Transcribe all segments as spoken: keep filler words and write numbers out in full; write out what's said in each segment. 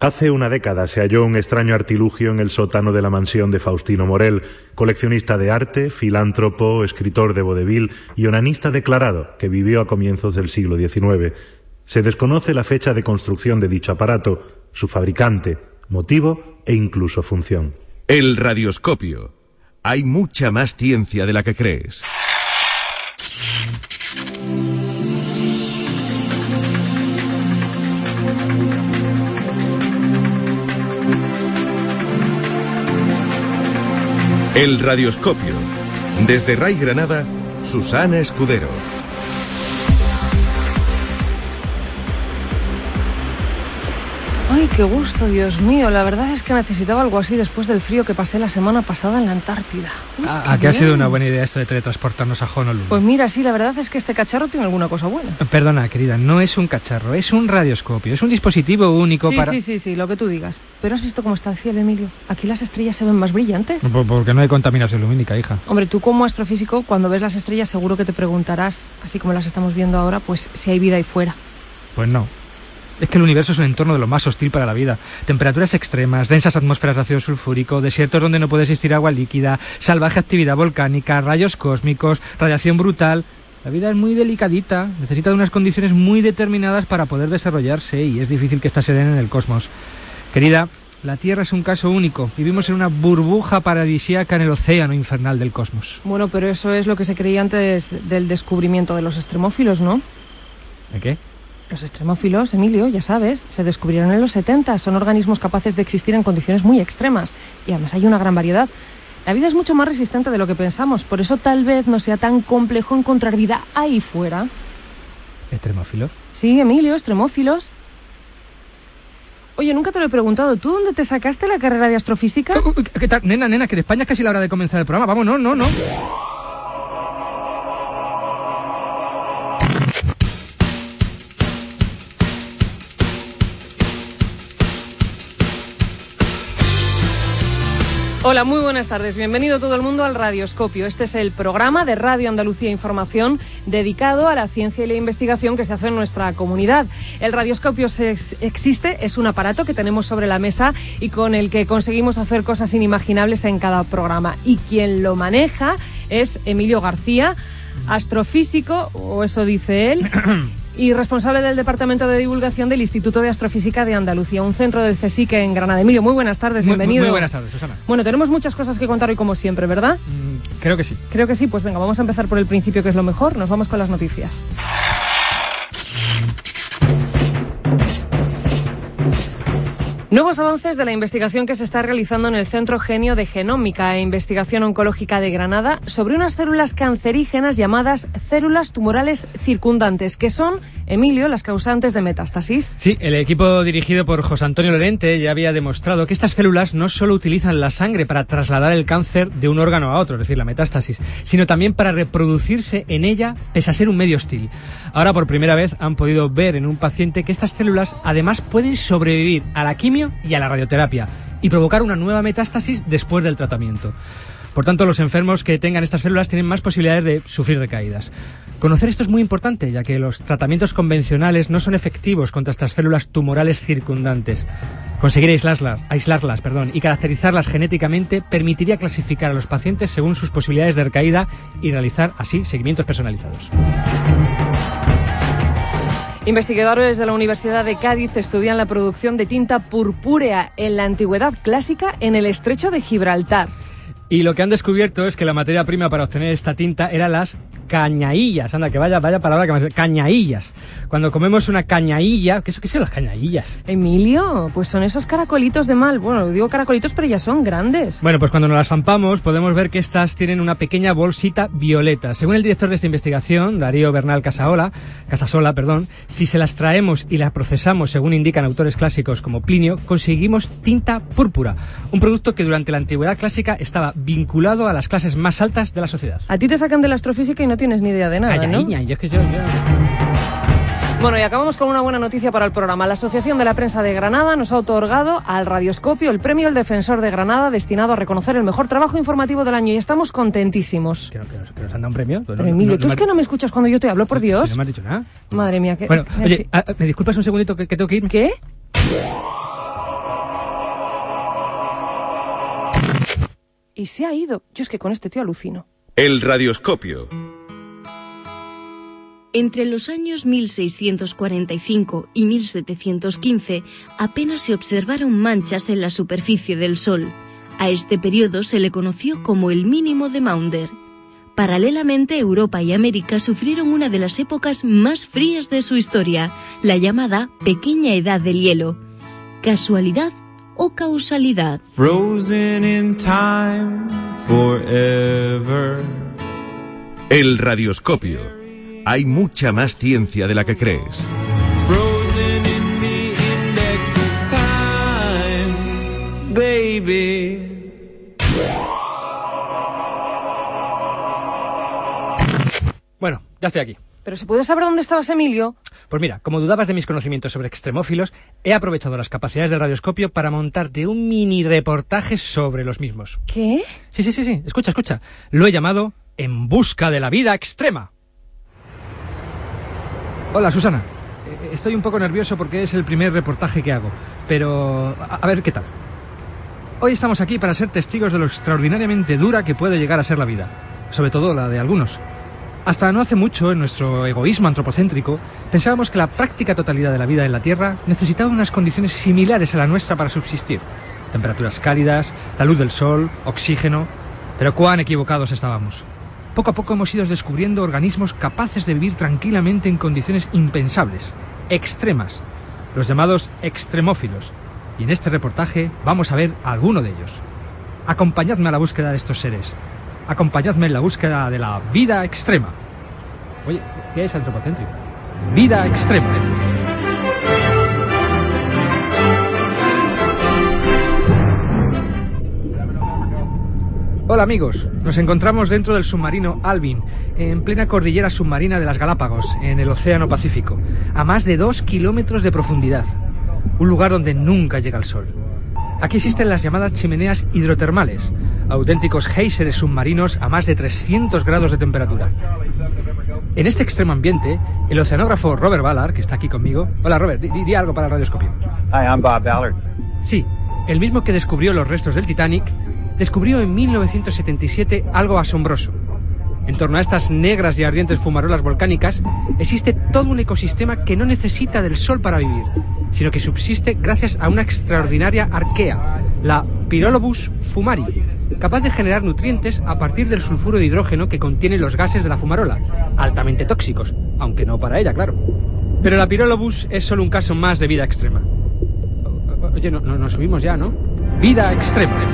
Hace una década se halló un extraño artilugio en el sótano de la mansión de Faustino Morel, coleccionista de arte, filántropo, escritor de vodevil y onanista declarado que vivió a comienzos del siglo diecinueve. Se desconoce la fecha de construcción de dicho aparato, su fabricante, motivo e incluso función. El radioscopio. Hay mucha más ciencia de la que crees. El radioscopio. Desde Ray Granada, Susana Escudero. Ay, qué gusto, Dios mío. La verdad es que necesitaba algo así después del frío que pasé la semana pasada en la Antártida. Uy, ¿A qué ha sido una buena idea esto de teletransportarnos a Honolulu? Pues mira, sí, la verdad es que este cacharro tiene alguna cosa buena. Perdona, querida, no es un cacharro, es un radioscopio. Es un dispositivo único sí, para... Sí, sí, sí, lo que tú digas. Pero ¿has visto cómo está el cielo, Emilio? Aquí las estrellas se ven más brillantes. Porque no hay contaminación lumínica, hija. Hombre, tú como astrofísico, cuando ves las estrellas seguro que te preguntarás, así como las estamos viendo ahora, pues si hay vida ahí fuera. Pues no. Es que el universo es un entorno de lo más hostil para la vida. Temperaturas extremas, densas atmósferas de ácido sulfúrico, desiertos donde no puede existir agua líquida, salvaje actividad volcánica, rayos cósmicos, radiación brutal. La vida es muy delicadita, necesita de unas condiciones muy determinadas para poder desarrollarse y es difícil que éstas se den en el cosmos. Querida, la Tierra es un caso único. Vivimos en una burbuja paradisíaca en el océano infernal del cosmos. Bueno, pero eso es lo que se creía antes del descubrimiento de los extremófilos, ¿no? ¿De qué? Los extremófilos, Emilio, ya sabes, se descubrieron en los setenta. Son organismos capaces de existir en condiciones muy extremas. Y además hay una gran variedad. La vida es mucho más resistente de lo que pensamos. Por eso tal vez no sea tan complejo encontrar vida ahí fuera. ¿Extremófilos? Sí, Emilio, extremófilos. Oye, nunca te lo he preguntado. ¿Tú dónde te sacaste la carrera de astrofísica? ¿Qué tal? Nena, nena, que en España es casi la hora de comenzar el programa. Vamos, no, no, no. Hola, muy buenas tardes. Bienvenido todo el mundo al Radioscopio. Este es el programa de Radio Andalucía Información dedicado a la ciencia y la investigación que se hace en nuestra comunidad. El Radioscopio se ex- existe, es un aparato que tenemos sobre la mesa y con el que conseguimos hacer cosas inimaginables en cada programa. Y quien lo maneja es Emilio García, astrofísico, o eso dice él, y responsable del Departamento de Divulgación del Instituto de Astrofísica de Andalucía, un centro del CSIC en Granada. Emilio, muy buenas tardes, muy, bienvenido. Muy, muy buenas tardes, Susana. Bueno, tenemos muchas cosas que contar hoy como siempre, ¿verdad? Mm, creo que sí. Creo que sí, pues venga, vamos a empezar por el principio, que es lo mejor. Nos vamos con las noticias. Nuevos avances de la investigación que se está realizando en el Centro Genio de Genómica e Investigación Oncológica de Granada sobre unas células cancerígenas llamadas células tumorales circundantes, que son, Emilio, las causantes de metástasis. Sí, el equipo dirigido por José Antonio Lorente ya había demostrado que estas células no solo utilizan la sangre para trasladar el cáncer de un órgano a otro, es decir, la metástasis, sino también para reproducirse en ella, pese a ser un medio hostil. Ahora, por primera vez, han podido ver en un paciente que estas células además pueden sobrevivir a la quimio y a la radioterapia y provocar una nueva metástasis después del tratamiento. Por tanto, los enfermos que tengan estas células tienen más posibilidades de sufrir recaídas. Conocer esto es muy importante, ya que los tratamientos convencionales no son efectivos contra estas células tumorales circundantes. Conseguir aislarlas, aislarlas perdón, y caracterizarlas genéticamente permitiría clasificar a los pacientes según sus posibilidades de recaída y realizar así seguimientos personalizados. Investigadores de la Universidad de Cádiz estudian la producción de tinta purpúrea en la antigüedad clásica en el estrecho de Gibraltar. Y lo que han descubierto es que la materia prima para obtener esta tinta eran las cañaillas. Anda, que vaya, vaya palabra que me... Cañaillas. Cuando comemos una cañailla... ¿Qué, qué son las cañaillas? Emilio, pues son esos caracolitos de mal. Bueno, digo caracolitos, pero ya son grandes. Bueno, pues cuando nos las zampamos podemos ver que estas tienen una pequeña bolsita violeta. Según el director de esta investigación, Darío Bernal Casasola, Casasola, perdón, si se las traemos y las procesamos según indican autores clásicos como Plinio, conseguimos tinta púrpura. Un producto que durante la antigüedad clásica estaba vinculado a las clases más altas de la sociedad. A ti te sacan de la astrofísica y no tienes ni idea de nada, Cañaña, ¿no? yo es que yo, yo... Bueno, y acabamos con una buena noticia para el programa. La Asociación de la Prensa de Granada nos ha otorgado al Radioscopio el premio El Defensor de Granada, destinado a reconocer el mejor trabajo informativo del año, y estamos contentísimos. ¿Que, no, que, nos, que nos han dado un premio? Pero, Emilio, no, no, ¿tú no es que no me escuchas cuando yo te hablo, por Dios? Si no me has dicho nada. Madre mía, que... Bueno, en oye, fin. a, ¿me disculpas un segundito que, que tengo que ir? ¿Qué? y se ha ido. Yo es que con este tío alucino. El radioscopio. Entre los años mil seiscientos cuarenta y cinco y mil setecientos quince apenas se observaron manchas en la superficie del Sol. A este periodo se le conoció como el mínimo de Maunder. Paralelamente, Europa y América sufrieron una de las épocas más frías de su historia, la llamada Pequeña Edad del Hielo. ¿Casualidad o causalidad? Frozen in time forever. El radioscopio. Hay mucha más ciencia de la que crees. Frozen in the index of time, baby. Bueno, ya estoy aquí. ¿Pero se puede saber dónde estabas, Emilio? Pues mira, como dudabas de mis conocimientos sobre extremófilos, he aprovechado las capacidades del radioscopio para montarte un mini reportaje sobre los mismos. ¿Qué? Sí, sí, sí, sí. Escucha, escucha. Lo he llamado En busca de la vida extrema. Hola, Susana. Estoy un poco nervioso porque es el primer reportaje que hago, pero a, a ver qué tal. Hoy estamos aquí para ser testigos de lo extraordinariamente dura que puede llegar a ser la vida, sobre todo la de algunos. Hasta no hace mucho, en nuestro egoísmo antropocéntrico, pensábamos que la práctica totalidad de la vida en la Tierra necesitaba unas condiciones similares a la nuestra para subsistir. Temperaturas cálidas, la luz del sol, oxígeno... Pero cuán equivocados estábamos. Poco a poco hemos ido descubriendo organismos capaces de vivir tranquilamente en condiciones impensables, extremas, los llamados extremófilos. Y en este reportaje vamos a ver a alguno de ellos. Acompañadme a la búsqueda de estos seres. Acompañadme en la búsqueda de la vida extrema. Oye, ¿qué es antropocéntrico? Vida extrema. Hola amigos, nos encontramos dentro del submarino Alvin, en plena cordillera submarina de las Galápagos, en el Océano Pacífico, a más de dos kilómetros de profundidad, un lugar donde nunca llega el sol. Aquí existen las llamadas chimeneas hidrotermales, auténticos géiseres submarinos a más de trescientos grados de temperatura. En este extremo ambiente, el oceanógrafo Robert Ballard, que está aquí conmigo... Hola Robert, di, di algo para el radioscopio. Hi, I'm Bob Ballard. Sí, el mismo que descubrió los restos del Titanic, descubrió en mil novecientos setenta y siete algo asombroso. En torno a estas negras y ardientes fumarolas volcánicas existe todo un ecosistema que no necesita del sol para vivir, sino que subsiste gracias a una extraordinaria arquea, la Pyrolobus fumari, capaz de generar nutrientes a partir del sulfuro de hidrógeno que contienen los gases de la fumarola, altamente tóxicos, aunque no para ella, claro. Pero la Pyrolobus es solo un caso más de vida extrema. Oye, no, no, nos subimos ya, ¿no? Vida extrema.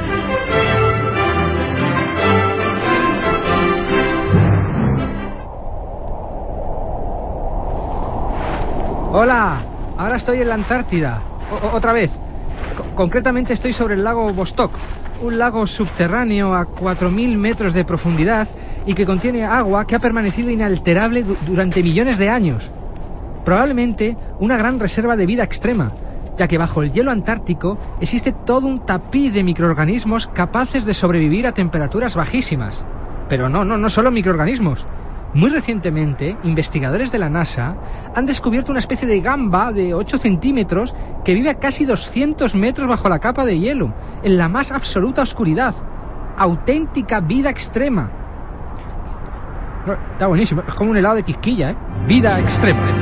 Hola, ahora estoy en la Antártida, o otra vez. Co- concretamente estoy sobre el lago Vostok, un lago subterráneo a cuatro mil metros de profundidad y que contiene agua que ha permanecido inalterable du- durante millones de años. Probablemente una gran reserva de vida extrema, ya que bajo el hielo antártico existe todo un tapiz de microorganismos capaces de sobrevivir a temperaturas bajísimas. Pero no, no, no solo microorganismos. Muy recientemente, investigadores de la NASA han descubierto una especie de gamba de ocho centímetros que vive a casi doscientos metros bajo la capa de hielo, en la más absoluta oscuridad. Auténtica vida extrema. Está buenísimo, es como un helado de Quisquilla, ¿eh? Vida extrema.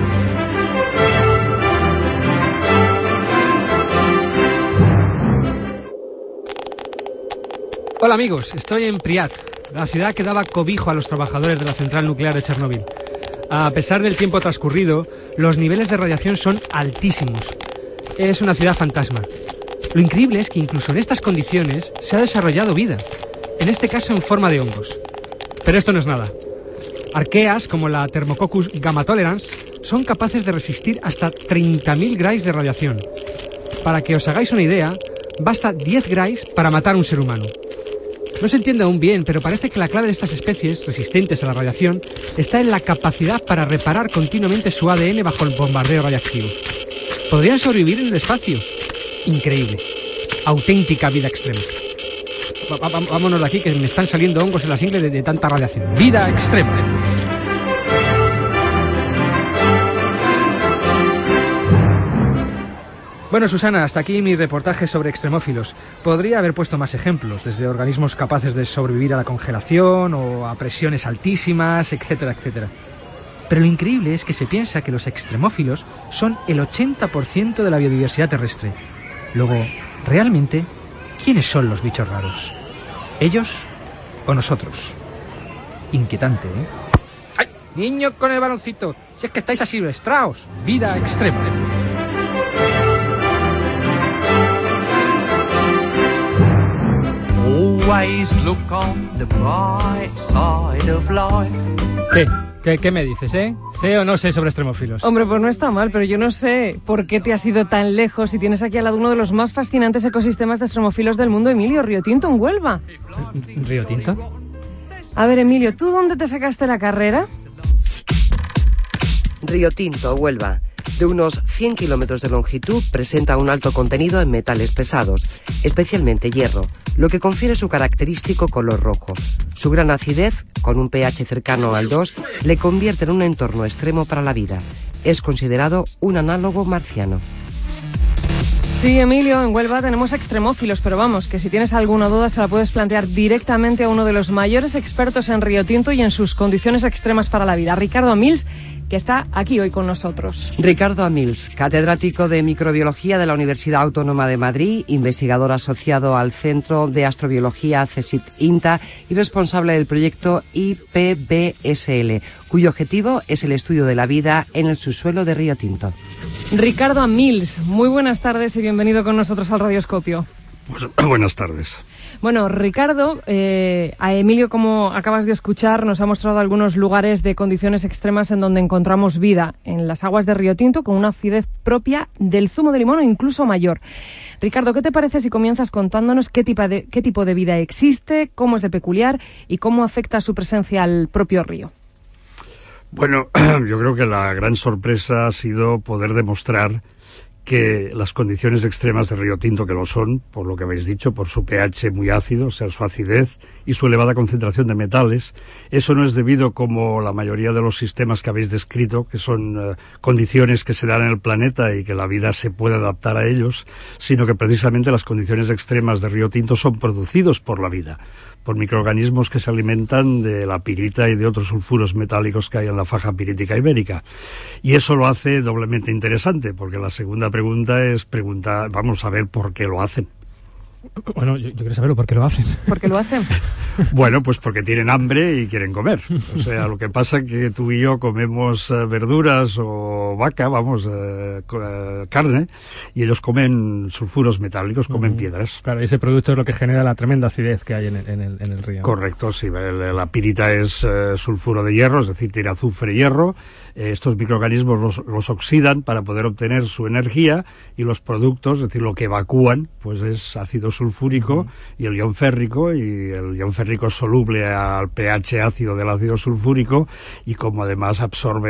Hola amigos, estoy en Pripyat, la ciudad que daba cobijo a los trabajadores de la central nuclear de Chernóbil. A pesar del tiempo transcurrido, los niveles de radiación son altísimos. Es una ciudad fantasma. Lo increíble es que incluso en estas condiciones se ha desarrollado vida, en este caso en forma de hongos. Pero esto no es nada. Arqueas como la Thermococcus gamma tolerans son capaces de resistir hasta treinta mil grays de radiación. Para que os hagáis una idea, basta diez grays para matar a un ser humano. No se entiende aún bien, pero parece que la clave de estas especies, resistentes a la radiación, está en la capacidad para reparar continuamente su A D N bajo el bombardeo radiactivo. ¿Podrían sobrevivir en el espacio? Increíble. Auténtica vida extrema. Va, va, vámonos de aquí, que me están saliendo hongos en la ingle de, de tanta radiación. Vida extrema. Bueno, Susana, hasta aquí mi reportaje sobre extremófilos. Podría haber puesto más ejemplos, desde organismos capaces de sobrevivir a la congelación o a presiones altísimas, etcétera, etcétera. Pero lo increíble es que se piensa que los extremófilos son el ochenta por ciento de la biodiversidad terrestre. Luego, realmente, ¿quiénes son los bichos raros? ¿Ellos o nosotros? Inquietante, ¿eh? ¡Ay! Niño con el baloncito, si es que estáis así silvestraos. Vida extrema. Always look on the bright side of life. ¿Qué? ¿Qué, qué me dices, eh? ¿Sé o no sé sobre extremófilos? Hombre, pues no está mal, pero yo no sé por qué te has ido tan lejos si tienes aquí al lado uno de los más fascinantes ecosistemas de extremófilos del mundo, Emilio, Río Tinto, en Huelva. ¿Río Tinto? A ver, Emilio, ¿tú dónde te sacaste la carrera? Río Tinto, Huelva. De unos cien kilómetros de longitud, presenta un alto contenido en metales pesados, especialmente hierro, lo que confiere su característico color rojo. Su gran acidez, con un pH cercano al dos, le convierte en un entorno extremo para la vida. Es considerado un análogo marciano. Sí, Emilio, en Huelva tenemos extremófilos, pero vamos, que si tienes alguna duda se la puedes plantear directamente a uno de los mayores expertos en Río Tinto y en sus condiciones extremas para la vida, Ricardo Amils, que está aquí hoy con nosotros. Ricardo Amils, catedrático de microbiología de la Universidad Autónoma de Madrid, investigador asociado al Centro de Astrobiología CSIC-INTA y responsable del proyecto I P B S L, cuyo objetivo es el estudio de la vida en el subsuelo de Río Tinto. Ricardo Amils, muy buenas tardes y bienvenido con nosotros al Radioscopio. Pues, buenas tardes. Bueno, Ricardo, eh, a Emilio, como acabas de escuchar, nos ha mostrado algunos lugares de condiciones extremas en donde encontramos vida, en las aguas de Río Tinto, con una acidez propia del zumo de limón o incluso mayor. Ricardo, ¿qué te parece si comienzas contándonos qué tipo de, qué tipo de vida existe, cómo es de peculiar y cómo afecta su presencia al propio río? Bueno, yo creo que la gran sorpresa ha sido poder demostrar que las condiciones extremas de Río Tinto, que lo son, por lo que habéis dicho, por su pH muy ácido, o sea, su acidez y su elevada concentración de metales, eso no es debido, como la mayoría de los sistemas que habéis descrito, que son uh, condiciones que se dan en el planeta y que la vida se puede adaptar a ellos, sino que precisamente las condiciones extremas de Río Tinto son producidos por la vida, por microorganismos que se alimentan de la pirita y de otros sulfuros metálicos que hay en la faja pirítica ibérica. Y eso lo hace doblemente interesante, porque la segunda pregunta es preguntar, vamos a ver por qué lo hacen. Bueno, yo, yo quiero saberlo, ¿por qué lo hacen? ¿Por qué lo hacen? Bueno, pues porque tienen hambre y quieren comer. O sea, lo que pasa es que tú y yo comemos uh, verduras o vaca, vamos, uh, uh, carne, y ellos comen sulfuros metálicos, comen uh-huh. piedras. Claro, ese producto es lo que genera la tremenda acidez que hay en el, en el, en el río. Correcto, sí. El, la pirita es uh, sulfuro de hierro, es decir, tiene azufre y hierro. Eh, estos microorganismos los, los oxidan para poder obtener su energía, y los productos, es decir, lo que evacúan, pues es ácido sulfúrico uh-huh. y el ion férrico, y el ion férrico es soluble al pH ácido del ácido sulfúrico, y como además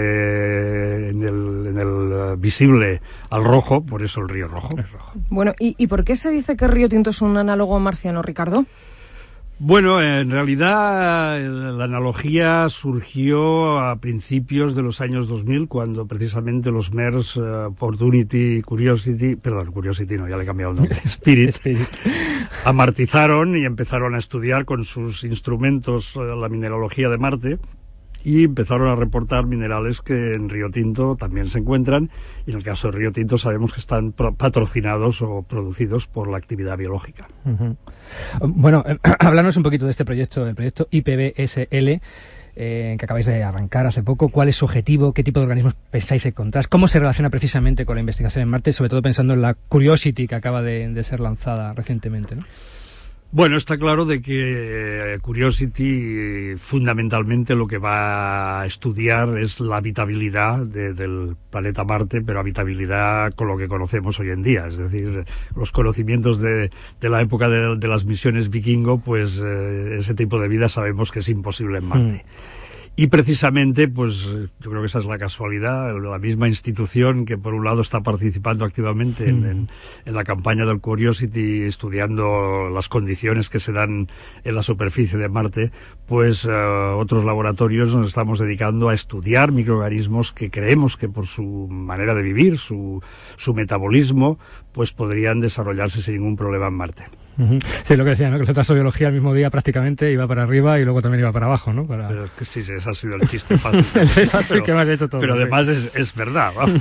absorbe en el, en el visible al rojo, por eso el río rojo. Es rojo. Bueno, ¿y, ¿y por qué se dice que Río Tinto es un análogo marciano, Ricardo? Bueno, en realidad la analogía surgió a principios de los años dos mil, cuando precisamente los M E R S, uh, Opportunity, Curiosity, perdón, Curiosity no, ya le he cambiado el nombre, Spirit, Spirit, amartizaron y empezaron a estudiar con sus instrumentos uh, la mineralogía de Marte, y empezaron a reportar minerales que en Río Tinto también se encuentran, y en el caso de Río Tinto sabemos que están pro- patrocinados o producidos por la actividad biológica. Uh-huh. Bueno, eh, háblanos un poquito de este proyecto, el proyecto I P B S L, eh, que acabáis de arrancar hace poco. ¿Cuál es su objetivo? ¿Qué tipo de organismos pensáis encontrar? ¿Cómo se relaciona precisamente con la investigación en Marte? Sobre todo pensando en la Curiosity, que acaba de, de ser lanzada recientemente, ¿no? Bueno, está claro de que Curiosity fundamentalmente lo que va a estudiar es la habitabilidad de, del planeta Marte, pero habitabilidad con lo que conocemos hoy en día. Es decir, los conocimientos de, de la época de, de las misiones vikingo, pues eh, ese tipo de vida sabemos que es imposible en Marte. Mm. Y precisamente, pues yo creo que esa es la casualidad, la misma institución que por un lado está participando activamente mm. en, en, en la campaña del Curiosity, estudiando las condiciones que se dan en la superficie de Marte, pues uh, otros laboratorios nos estamos dedicando a estudiar microorganismos que creemos que por su manera de vivir, su, su metabolismo, pues podrían desarrollarse sin ningún problema en Marte. Uh-huh. Sí, lo que decía, ¿no? Que el astrobiología el mismo día prácticamente iba para arriba y luego también iba para abajo, ¿no? Para... Pero, sí, sí, ese ha sido el chiste fácil. el chiste fácil pero, que me has hecho todo. Pero además es, es verdad, ¿no?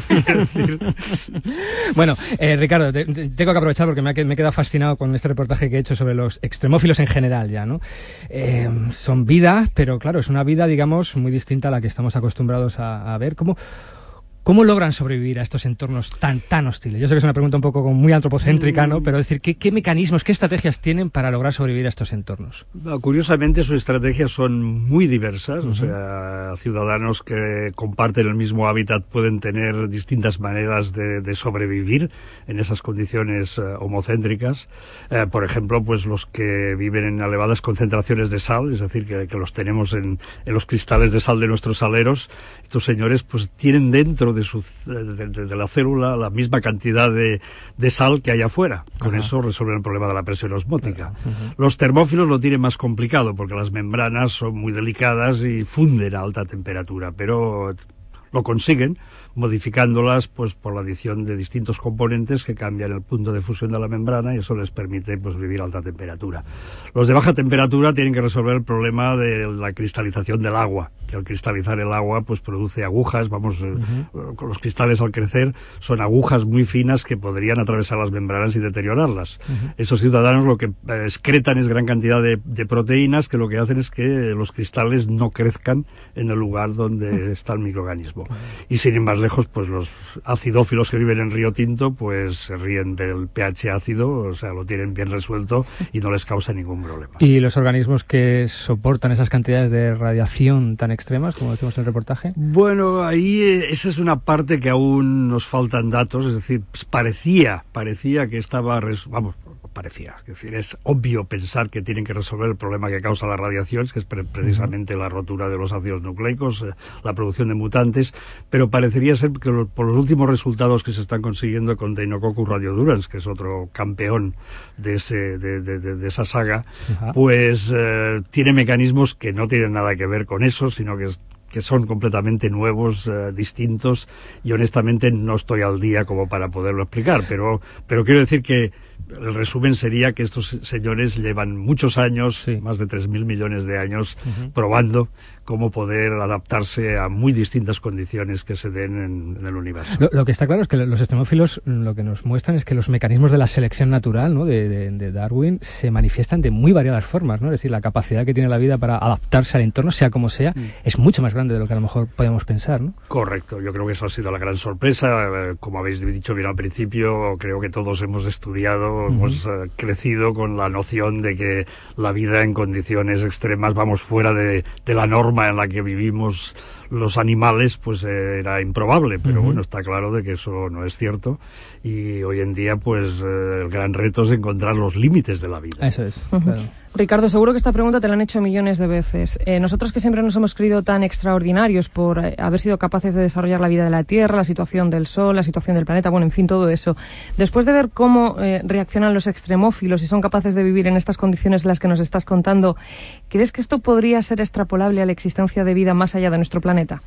Bueno, eh, Ricardo, te, te, tengo que aprovechar porque me, ha, me he quedado fascinado con este reportaje que he hecho sobre los extremófilos en general ya, ¿no? Eh, son vida, pero claro, es una vida, digamos, muy distinta a la que estamos acostumbrados a, a ver. ¿Cómo...? ¿Cómo logran sobrevivir a estos entornos tan tan hostiles? Yo sé que es una pregunta un poco como muy antropocéntrica, ¿no? Pero es decir, ¿qué, qué mecanismos, qué estrategias tienen para lograr sobrevivir a estos entornos? No, curiosamente sus estrategias son muy diversas, uh-huh. o sea, ciudadanos que comparten el mismo hábitat pueden tener distintas maneras de, de sobrevivir en esas condiciones uh, homocéntricas. Uh, por ejemplo, pues los que viven en elevadas concentraciones de sal, es decir, que, que los tenemos en, en los cristales de sal de nuestros saleros, estos señores pues tienen dentro de, su, de, de, de la célula la misma cantidad de, de sal que hay afuera. Con Ajá. eso resuelven el problema de la presión osmótica. Uh-huh. Los termófilos lo tienen más complicado porque las membranas son muy delicadas y funden a alta temperatura, pero lo consiguen modificándolas pues por la adición de distintos componentes que cambian el punto de fusión de la membrana y eso les permite pues vivir a alta temperatura. Los de baja temperatura tienen que resolver el problema de la cristalización del agua, que al cristalizar el agua pues produce agujas, vamos, uh-huh. con los cristales al crecer son agujas muy finas que podrían atravesar las membranas y deteriorarlas. Uh-huh. Esos ciudadanos lo que eh, excretan es gran cantidad de, de proteínas que lo que hacen es que los cristales no crezcan en el lugar donde uh-huh. está el microorganismo. Uh-huh. Y sin ir más lejos, pues los acidófilos que viven en Río Tinto pues se ríen del pH ácido, o sea, lo tienen bien resuelto y no les causa ningún problema. ¿Y los organismos que soportan esas cantidades de radiación tan extremas, como decimos en el reportaje? Bueno, ahí eh, esa es una parte que aún nos faltan datos, es decir, pues parecía, parecía que estaba, res, vamos, parecía, es decir, es obvio pensar que tienen que resolver el problema que causa la radiación, que es pre- precisamente uh-huh. la rotura de los ácidos nucleicos, eh, la producción de mutantes, pero parecería ser que lo, por los últimos resultados que se están consiguiendo con Deinococcus radiodurans, que es otro campeón de ese de, de, de, de esa saga, uh-huh. pues eh, tiene mecanismos que no tienen nada que ver con eso, sino que es que son completamente nuevos, uh, distintos, y honestamente no estoy al día como para poderlo explicar, pero pero quiero decir que el resumen sería que estos señores llevan muchos años, sí. más de tres mil millones de años, uh-huh. probando cómo poder adaptarse a muy distintas condiciones que se den en, en el universo. Lo, lo que está claro es que los extremófilos lo que nos muestran es que los mecanismos de la selección natural, ¿no? de, de, de Darwin se manifiestan de muy variadas formas, ¿no? Es decir, la capacidad que tiene la vida para adaptarse al entorno, sea como sea, mm. es mucho más grande de lo que a lo mejor podemos pensar, ¿no? Correcto, yo creo que eso ha sido la gran sorpresa. Como habéis dicho bien al principio, creo que todos hemos estudiado, uh-huh. hemos uh, crecido con la noción de que la vida en condiciones extremas, vamos, fuera de, de la norma en la que vivimos los animales, pues eh, era improbable, pero uh-huh. bueno, está claro de que eso no es cierto y hoy en día pues eh, el gran reto es encontrar los límites de la vida. Eso es, uh-huh. claro. Ricardo, seguro que esta pregunta te la han hecho millones de veces. Eh, nosotros que siempre nos hemos creído tan extraordinarios por eh, haber sido capaces de desarrollar la vida de la Tierra, la situación del Sol, la situación del planeta, bueno, en fin, todo eso. Después de ver cómo eh, reaccionan los extremófilos y son capaces de vivir en estas condiciones en las que nos estás contando, ¿crees que esto podría ser extrapolable a la existencia de vida más allá de nuestro planeta?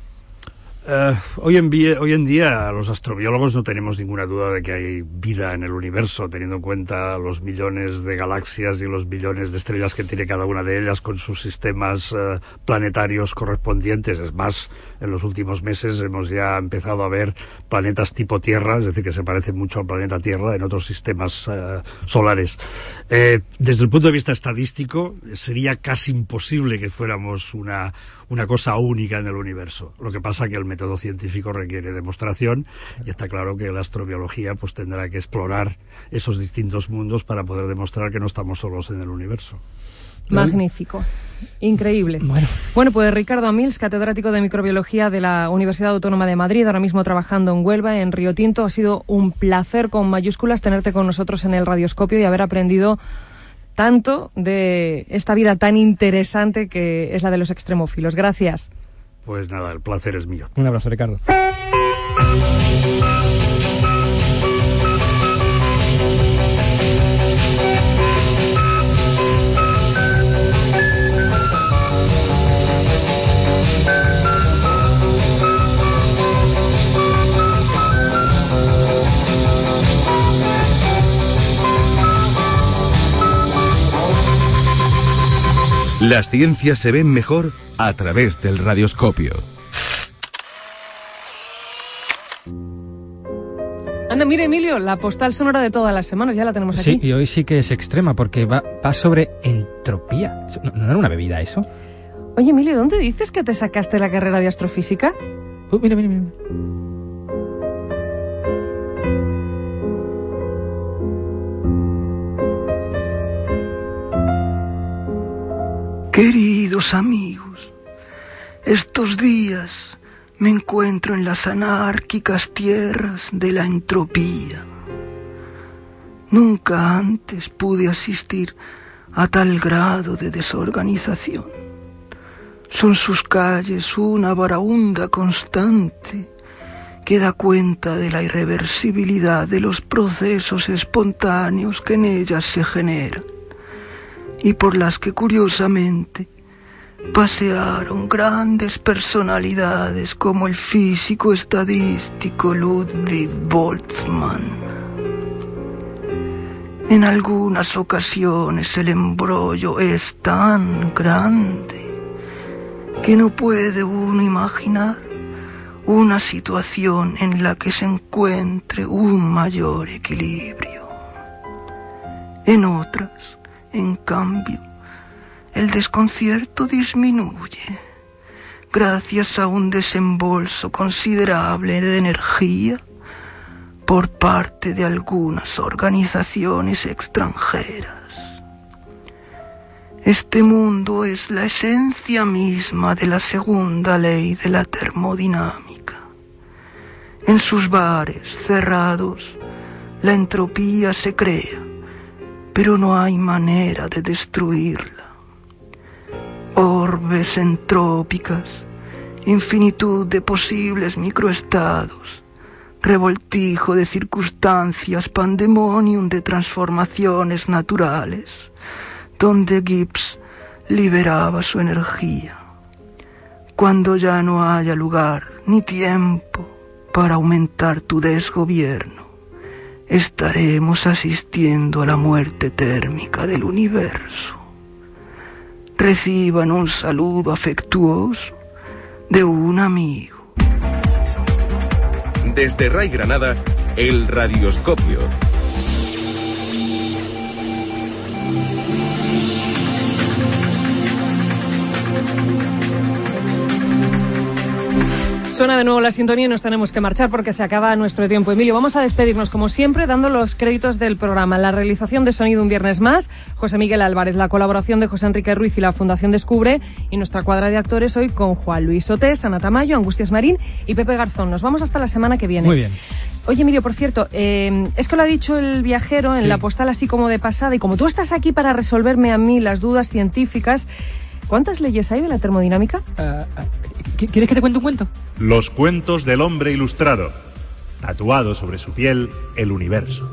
Uh, hoy, en vía, hoy en día los astrobiólogos no tenemos ninguna duda de que hay vida en el universo, teniendo en cuenta los millones de galaxias y los billones de estrellas que tiene cada una de ellas con sus sistemas uh, planetarios correspondientes. Es más, en los últimos meses hemos ya empezado a ver planetas tipo Tierra, es decir, que se parecen mucho al planeta Tierra en otros sistemas uh, solares. Eh, desde el punto de vista estadístico, sería casi imposible que fuéramos una, una cosa única en el universo. Lo que pasa que el método científico requiere demostración y está claro que la astrobiología pues tendrá que explorar esos distintos mundos para poder demostrar que no estamos solos en el universo. Magnífico, increíble. Bueno. bueno, pues Ricardo Amils, catedrático de microbiología de la Universidad Autónoma de Madrid, ahora mismo trabajando en Huelva, en Río Tinto. Ha sido un placer con mayúsculas tenerte con nosotros en el Radioscopio y haber aprendido tanto de esta vida tan interesante que es la de los extremófilos. Gracias. Pues nada, el placer es mío. Un abrazo, Ricardo. Las ciencias se ven mejor a través del radioscopio. Anda, mire, Emilio, la postal sonora de todas las semanas, ya la tenemos aquí. Sí, y hoy sí que es extrema, porque va, va sobre entropía. ¿No, ¿No era una bebida eso? Oye, Emilio, ¿dónde dices que te sacaste la carrera de astrofísica? Uh, mira, mira, mira. Queridos amigos, estos días me encuentro en las anárquicas tierras de la entropía. Nunca antes pude asistir a tal grado de desorganización. Son sus calles una varaunda constante que da cuenta de la irreversibilidad de los procesos espontáneos que en ellas se generan, y por las que curiosamente pasearon grandes personalidades como el físico estadístico Ludwig Boltzmann. En algunas ocasiones el embrollo es tan grande que no puede uno imaginar una situación en la que se encuentre un mayor equilibrio. En otras, en cambio, el desconcierto disminuye gracias a un desembolso considerable de energía por parte de algunas organizaciones extranjeras. Este mundo es la esencia misma de la segunda ley de la termodinámica. En sus bares cerrados, la entropía se crea, pero no hay manera de destruirla. Orbes entrópicas, infinitud de posibles microestados, revoltijo de circunstancias, pandemonium de transformaciones naturales, donde Gibbs liberaba su energía. Cuando ya no haya lugar ni tiempo para aumentar tu desgobierno, estaremos asistiendo a la muerte térmica del universo. Reciban un saludo afectuoso de un amigo. Desde Ray Granada, el radioscopio. Suena de nuevo la sintonía y nos tenemos que marchar porque se acaba nuestro tiempo. Emilio, vamos a despedirnos como siempre dando los créditos del programa. La realización de sonido un viernes más, José Miguel Álvarez, la colaboración de José Enrique Ruiz y la Fundación Descubre, y nuestra cuadra de actores hoy con Juan Luis Otés, Ana Tamayo, Angustias Marín y Pepe Garzón. Nos vamos hasta la semana que viene. Muy bien. Oye, Emilio, por cierto, eh, es que lo ha dicho el viajero en sí. la postal así como de pasada, y como tú estás aquí para resolverme a mí las dudas científicas, ¿cuántas leyes hay de la termodinámica? Uh, ¿Quieres que te cuente un cuento? Los cuentos del hombre ilustrado. Tatuado sobre su piel, el universo.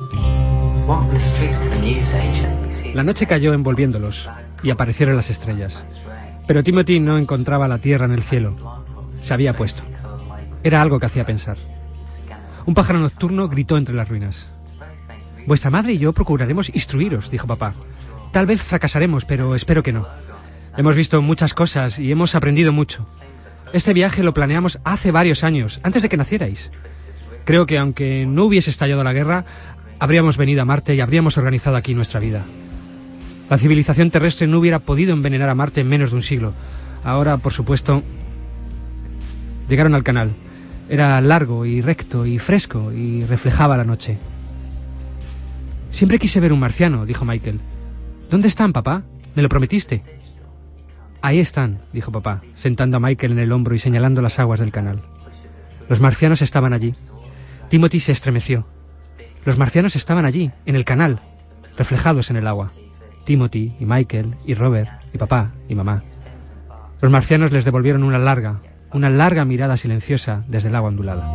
La noche cayó envolviéndolos y aparecieron las estrellas. Pero Timothy no encontraba la tierra en el cielo. Se había puesto. Era algo que hacía pensar. Un pájaro nocturno gritó entre las ruinas. Vuestra madre y yo procuraremos instruiros, dijo papá. Tal vez fracasaremos, pero espero que no. Hemos visto muchas cosas y hemos aprendido mucho. Este viaje lo planeamos hace varios años, antes de que nacierais. Creo que aunque no hubiese estallado la guerra, habríamos venido a Marte y habríamos organizado aquí nuestra vida. La civilización terrestre no hubiera podido envenenar a Marte en menos de un siglo. Ahora, por supuesto, llegaron al canal. Era largo y recto y fresco y reflejaba la noche. Siempre quise ver un marciano, dijo Michael. ¿Dónde están, papá? ¿Me lo prometiste? Ahí están, dijo papá, sentando a Michael en el hombro y señalando las aguas del canal. Los marcianos estaban allí. Timothy se estremeció. Los marcianos estaban allí, en el canal, reflejados en el agua. Timothy y Michael y Robert y papá y mamá. Los marcianos les devolvieron una larga, una larga mirada silenciosa desde el agua ondulada.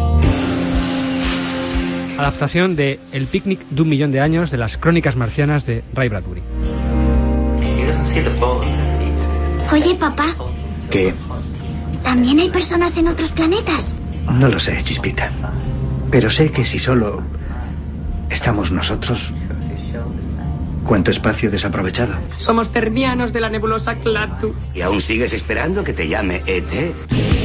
Adaptación de El picnic de un millón de años de las crónicas marcianas de Ray Bradbury. Oye, papá, ¿Qué? ¿también hay personas en otros planetas? No lo sé, Chispita. Pero sé que si solo estamos nosotros, ¿cuánto espacio desaprovechado? Somos termianos de la nebulosa Klaatu. ¿Y aún sigues esperando que te llame E T?